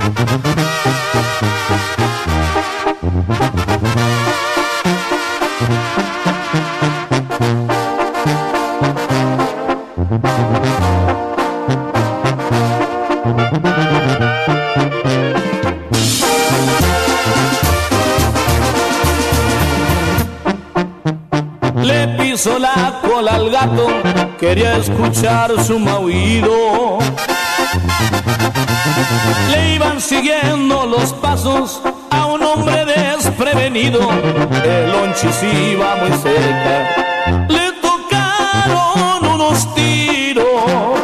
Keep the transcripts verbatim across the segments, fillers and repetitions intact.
Le pisó la cola al gato, quería escuchar su maullido. Le iban siguiendo los pasos a un hombre desprevenido. El lonchis iba muy cerca, le tocaron unos tiros.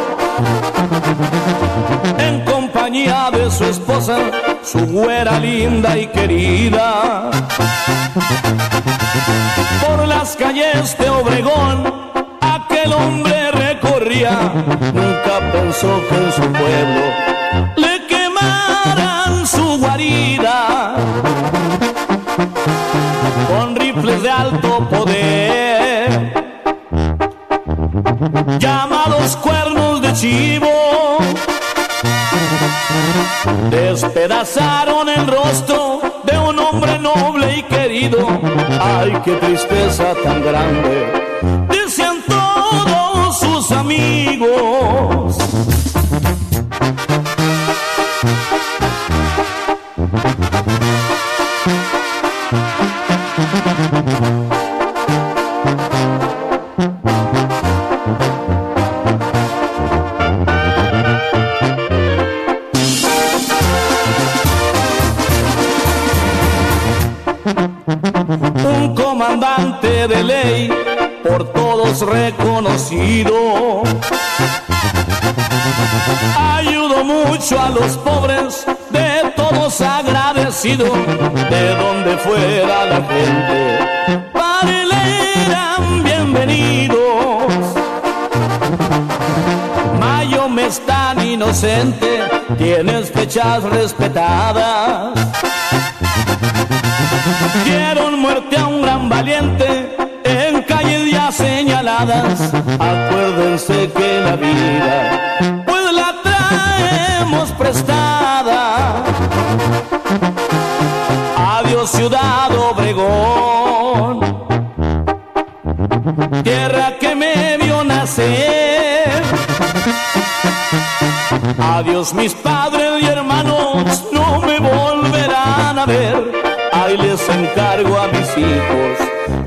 En compañía de su esposa, su güera linda y querida. Por las calles de Obregón aquel hombre recorría. Nunca pensó que en su pueblo le quemaran su guarida. Con rifles de alto poder, llamados cuernos de chivo, despedazaron el rostro de un hombre noble y querido. Ay, qué tristeza tan grande, decían todos sus amigos. Un comandante de ley, por todos reconocido, ayudó mucho a los pobres, de todos agradecido. De donde fuera la gente, para él eran bienvenidos. Mayo mes tan inocente, tienes fechas respetadas. Dieron muerte a un gran valiente en calles ya señaladas. Acuérdense que la vida pues la traemos prestada. Adiós Ciudad Obregón, tierra que me vio nacer. Adiós mis padres y hermanos, no me volverán a ver. Ahí les encargo a mis hijos